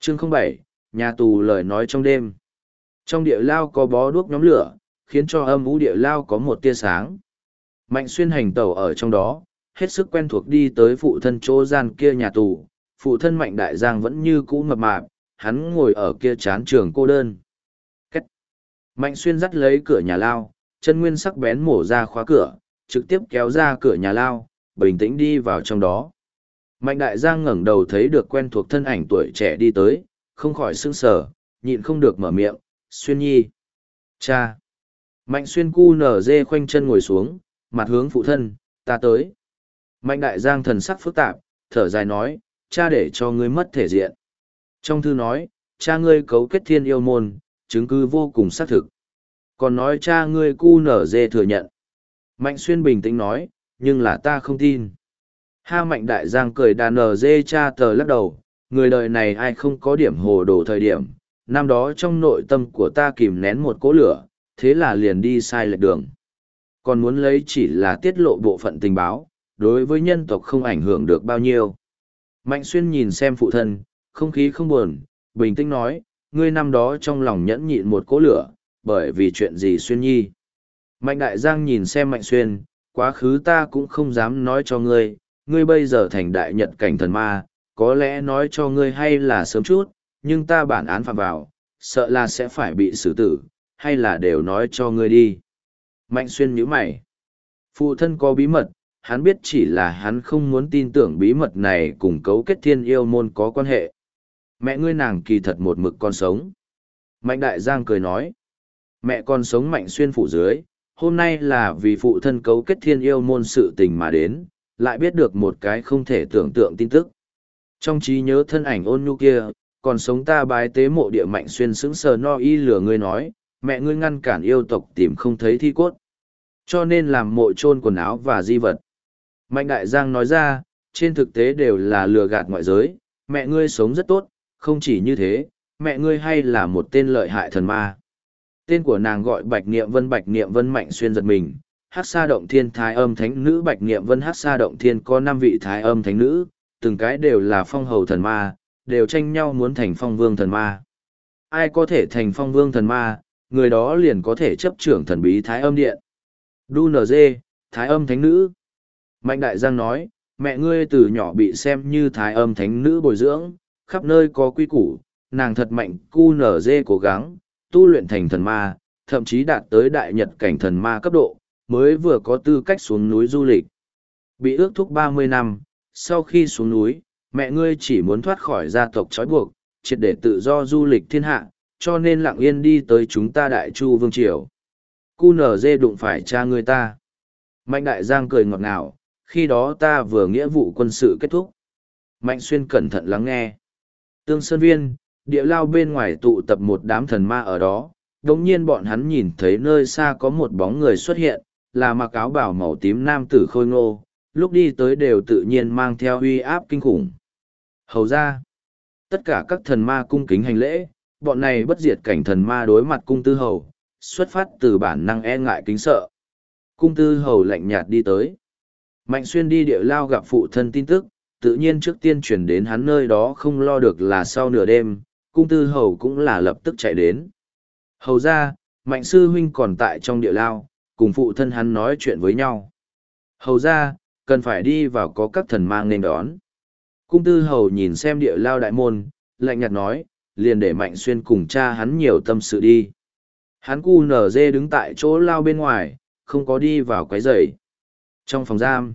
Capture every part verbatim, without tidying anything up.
Chương không bảy, nhà tù lời nói trong đêm. Trong địa lao có bó đuốc nhóm lửa, khiến cho âm ú địa lao có một tia sáng. Mạnh Xuyên hành tẩu ở trong đó, hết sức quen thuộc đi tới phụ thân chỗ gian kia nhà tù. Phụ thân Mạnh Đại Giang vẫn như cũ mập mạp, hắn ngồi ở kia chán trường cô đơn. Cách. Mạnh Xuyên dắt lấy cửa nhà lao, chân nguyên sắc bén mổ ra khóa cửa, trực tiếp kéo ra cửa nhà lao, bình tĩnh đi vào trong đó. Mạnh Đại Giang ngẩng đầu thấy được quen thuộc thân ảnh tuổi trẻ đi tới, không khỏi sững sờ, nhịn không được mở miệng, Xuyên nhi. Cha. Mạnh Xuyên cu nở dê khoanh chân ngồi xuống, mặt hướng phụ thân, ta tới. Mạnh Đại Giang thần sắc phức tạp, thở dài nói, cha để cho ngươi mất thể diện. Trong thư nói, cha ngươi cấu kết thiên yêu môn, chứng cứ vô cùng xác thực. Còn nói cha ngươi cu nở dê thừa nhận. Mạnh Xuyên bình tĩnh nói, nhưng là ta không tin. Ha Mạnh Đại Giang cười đà nở dê cha tờ lắc đầu, người đời này ai không có điểm hồ đồ thời điểm. Năm đó trong nội tâm của ta kìm nén một cỗ lửa, thế là liền đi sai lệch đường. Còn muốn lấy chỉ là tiết lộ bộ phận tình báo, đối với nhân tộc không ảnh hưởng được bao nhiêu. Mạnh Xuyên nhìn xem phụ thân, không khí không buồn, bình tĩnh nói, ngươi năm đó trong lòng nhẫn nhịn một cỗ lửa, bởi vì chuyện gì Xuyên nhi. Mạnh Đại Giang nhìn xem Mạnh Xuyên, quá khứ ta cũng không dám nói cho ngươi, ngươi bây giờ thành đại nhật cảnh thần ma, có lẽ nói cho ngươi hay là sớm chút, nhưng ta bản án phạm vào, sợ là sẽ phải bị xử tử, hay là đều nói cho ngươi đi. Mạnh Xuyên nhíu mày. Phụ thân có bí mật, hắn biết chỉ là hắn không muốn tin tưởng bí mật này cùng cấu kết thiên yêu môn có quan hệ. Mẹ ngươi nàng kỳ thật một mực còn sống. Mạnh Đại Giang cười nói. Mẹ con sống Mạnh Xuyên phủ dưới, hôm nay là vì phụ thân cấu kết thiên yêu môn sự tình mà đến, lại biết được một cái không thể tưởng tượng tin tức. Trong trí nhớ thân ảnh ôn nhu kia, còn sống ta bái tế mộ địa Mạnh Xuyên sững sờ no y lừa ngươi nói, mẹ ngươi ngăn cản yêu tộc tìm không thấy thi cốt. Cho nên làm mộ chôn quần áo và di vật. Mạnh Đại Giang nói ra, trên thực tế đều là lừa gạt ngoại giới, mẹ ngươi sống rất tốt, không chỉ như thế, mẹ ngươi hay là một tên lợi hại thần ma. Tên của nàng gọi Bạch Niệm Vân. Bạch Niệm Vân Mạnh Xuyên giật mình, Hắc Sa Động Thiên Thái Âm Thánh Nữ. Bạch Niệm Vân Hắc Sa Động Thiên có năm vị Thái Âm Thánh Nữ, từng cái đều là phong hầu thần ma, đều tranh nhau muốn thành phong vương thần ma. Ai có thể thành phong vương thần ma, người đó liền có thể chấp trưởng thần bí Thái Âm Điện. Đu nờ dê, Thái Âm Thánh Nữ. Mạnh Đại Giang nói, mẹ ngươi từ nhỏ bị xem như Thái Âm Thánh Nữ bồi dưỡng, khắp nơi có quy củ, nàng thật mạnh cu nở dê cố gắng, tu luyện thành thần ma, thậm chí đạt tới đại nhật cảnh thần ma cấp độ, mới vừa có tư cách xuống núi du lịch. Bị ước thúc ba mươi năm, sau khi xuống núi, mẹ ngươi chỉ muốn thoát khỏi gia tộc trói buộc, triệt để tự do du lịch thiên hạ, cho nên lặng yên đi tới chúng ta Đại Chu Vương Triều. Cu nở dê đụng phải cha ngươi ta. Mạnh Đại Giang cười ngọt ngào, khi đó ta vừa nghĩa vụ quân sự kết thúc. Mạnh Xuyên cẩn thận lắng nghe. Tương Sơn Viên, địa lao bên ngoài tụ tập một đám thần ma ở đó, đồng nhiên bọn hắn nhìn thấy nơi xa có một bóng người xuất hiện, là mặc áo bào màu tím nam tử khôi ngô, lúc đi tới đều tự nhiên mang theo uy áp kinh khủng. Hầu ra, tất cả các thần ma cung kính hành lễ, bọn này bất diệt cảnh thần ma đối mặt cung tư hầu, xuất phát từ bản năng e ngại kính sợ. Cung tư hầu lạnh nhạt đi tới. Mạnh Xuyên đi địa lao gặp phụ thân tin tức, tự nhiên trước tiên chuyển đến hắn nơi đó không lo được là sau nửa đêm, cung tư hầu cũng là lập tức chạy đến. Hầu ra, Mạnh sư huynh còn tại trong địa lao, cùng phụ thân hắn nói chuyện với nhau. Hầu ra, cần phải đi vào có các thần mang nên đón. Cung tư hầu nhìn xem địa lao đại môn, lạnh nhạt nói, liền để Mạnh Xuyên cùng cha hắn nhiều tâm sự đi. Hắn cu nở dê đứng tại chỗ lao bên ngoài, không có đi vào quấy rầy. Trong phòng giam,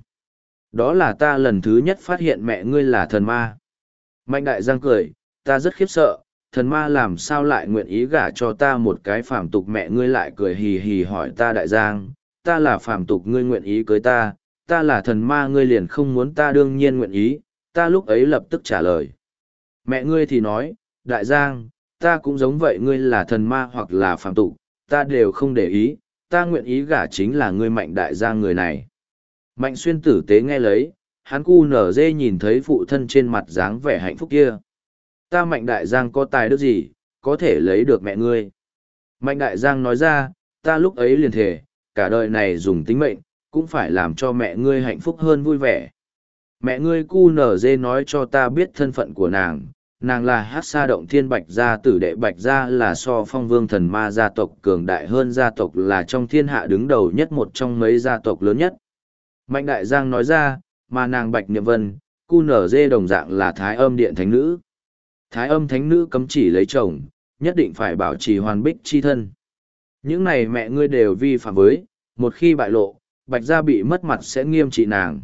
đó là ta lần thứ nhất phát hiện mẹ ngươi là thần ma. Mạnh Đại Giang cười, ta rất khiếp sợ, thần ma làm sao lại nguyện ý gả cho ta một cái phàm tục. Mẹ ngươi lại cười hì hì hỏi ta, Đại Giang, ta là phàm tục ngươi nguyện ý cưới ta, ta là thần ma ngươi liền không muốn ta. Đương nhiên nguyện ý, ta lúc ấy lập tức trả lời. Mẹ ngươi thì nói, Đại Giang, ta cũng giống vậy, ngươi là thần ma hoặc là phàm tục, ta đều không để ý, ta nguyện ý gả chính là ngươi Mạnh Đại Giang người này. Mạnh Xuyên tử tế nghe lấy, hắn cu nở dê nhìn thấy phụ thân trên mặt dáng vẻ hạnh phúc kia. Ta Mạnh Đại Giang có tài đức gì, có thể lấy được mẹ ngươi. Mạnh Đại Giang nói ra, ta lúc ấy liền thề, cả đời này dùng tính mệnh, cũng phải làm cho mẹ ngươi hạnh phúc hơn vui vẻ. Mẹ ngươi cu nở dê nói cho ta biết thân phận của nàng, nàng là hát sa động thiên bạch gia tử đệ. Bạch gia là so phong vương thần ma gia tộc cường đại hơn, gia tộc là trong thiên hạ đứng đầu nhất, một trong mấy gia tộc lớn nhất. Mạnh Đại Giang nói ra, mà nàng Bạch Niệm Vân, cu nở dê đồng dạng là Thái Âm Điện thánh nữ. Thái Âm thánh nữ cấm chỉ lấy chồng, nhất định phải bảo trì hoàn bích chi thân. Những này mẹ ngươi đều vi phạm với, một khi bại lộ, Bạch gia bị mất mặt sẽ nghiêm trị nàng.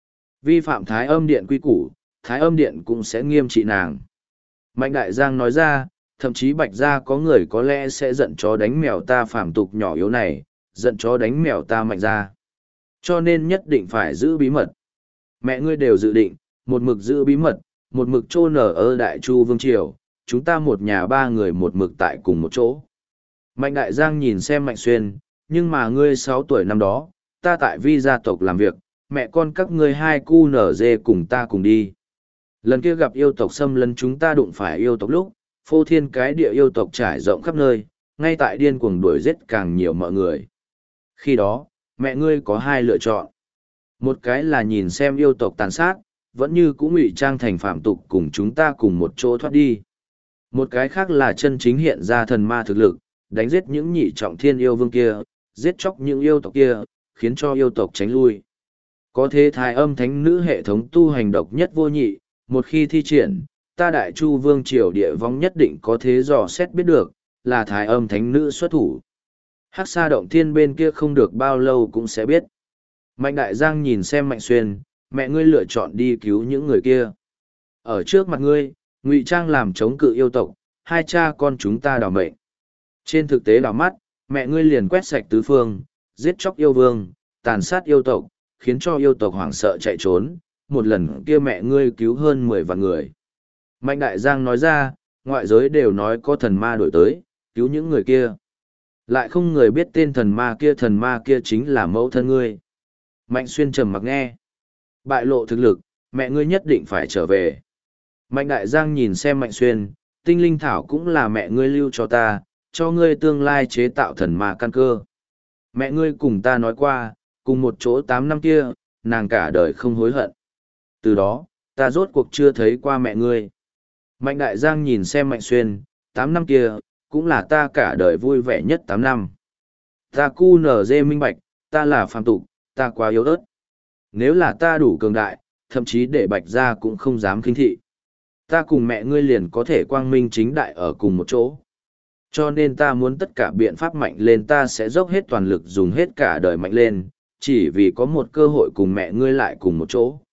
Vi phạm Thái Âm Điện quy củ, Thái Âm Điện cũng sẽ nghiêm trị nàng. Mạnh Đại Giang nói ra, thậm chí Bạch gia có người có lẽ sẽ giận chó đánh mèo ta phàm tục nhỏ yếu này, giận chó đánh mèo ta Mạnh gia. Cho nên nhất định phải giữ bí mật. Mẹ ngươi đều dự định, một mực giữ bí mật, một mực chôn ở ở Đại Chu Vương Triều, chúng ta một nhà ba người một mực tại cùng một chỗ. Mạnh Đại Giang nhìn xem Mạnh Xuyên, nhưng mà ngươi sáu tuổi năm đó, ta tại vi gia tộc làm việc, mẹ con các ngươi hai cu nở dê cùng ta cùng đi. Lần kia gặp yêu tộc xâm lấn chúng ta đụng phải yêu tộc lúc, phô thiên cái địa yêu tộc trải rộng khắp nơi, ngay tại điên cuồng đuổi giết càng nhiều mọi người. Khi đó, mẹ ngươi có hai lựa chọn. Một cái là nhìn xem yêu tộc tàn sát, vẫn như cũng ngụy trang thành phạm tục cùng chúng ta cùng một chỗ thoát đi. Một cái khác là chân chính hiện ra thần ma thực lực, đánh giết những nhị trọng thiên yêu vương kia, giết chóc những yêu tộc kia, khiến cho yêu tộc tránh lui. Có thế Thái Âm thánh nữ hệ thống tu hành độc nhất vô nhị, một khi thi triển, ta Đại Chu Vương Triều địa vong nhất định có thế dò xét biết được, là Thái Âm thánh nữ xuất thủ. Hắc Sa động thiên bên kia không được bao lâu cũng sẽ biết. Mạnh Đại Giang nhìn xem Mạnh Xuyên, mẹ ngươi lựa chọn đi cứu những người kia. Ở trước mặt ngươi, ngụy trang làm chống cự yêu tộc, hai cha con chúng ta đảo mệnh. Trên thực tế đảo mắt, mẹ ngươi liền quét sạch tứ phương, giết chóc yêu vương, tàn sát yêu tộc, khiến cho yêu tộc hoảng sợ chạy trốn, một lần kia mẹ ngươi cứu hơn mười vạn người. Mạnh Đại Giang nói ra, ngoại giới đều nói có thần ma đổi tới, cứu những người kia. Lại không người biết tên thần ma kia, thần ma kia chính là mẫu thân ngươi. Mạnh Xuyên trầm mặc nghe. Bại lộ thực lực, mẹ ngươi nhất định phải trở về. Mạnh Đại Giang nhìn xem Mạnh Xuyên, tinh linh thảo cũng là mẹ ngươi lưu cho ta, cho ngươi tương lai chế tạo thần ma căn cơ. Mẹ ngươi cùng ta nói qua, cùng một chỗ tám năm kia, nàng cả đời không hối hận. Từ đó, ta rốt cuộc chưa thấy qua mẹ ngươi. Mạnh Đại Giang nhìn xem Mạnh Xuyên, tám năm kia, cũng là ta cả đời vui vẻ nhất tám năm. Ta cu nở dê minh bạch, ta là phàm tục, ta quá yếu ớt. Nếu là ta đủ cường đại, thậm chí để Bạch gia cũng không dám khinh thị. Ta cùng mẹ ngươi liền có thể quang minh chính đại ở cùng một chỗ. Cho nên ta muốn tất cả biện pháp mạnh lên, ta sẽ dốc hết toàn lực dùng hết cả đời mạnh lên, chỉ vì có một cơ hội cùng mẹ ngươi lại cùng một chỗ.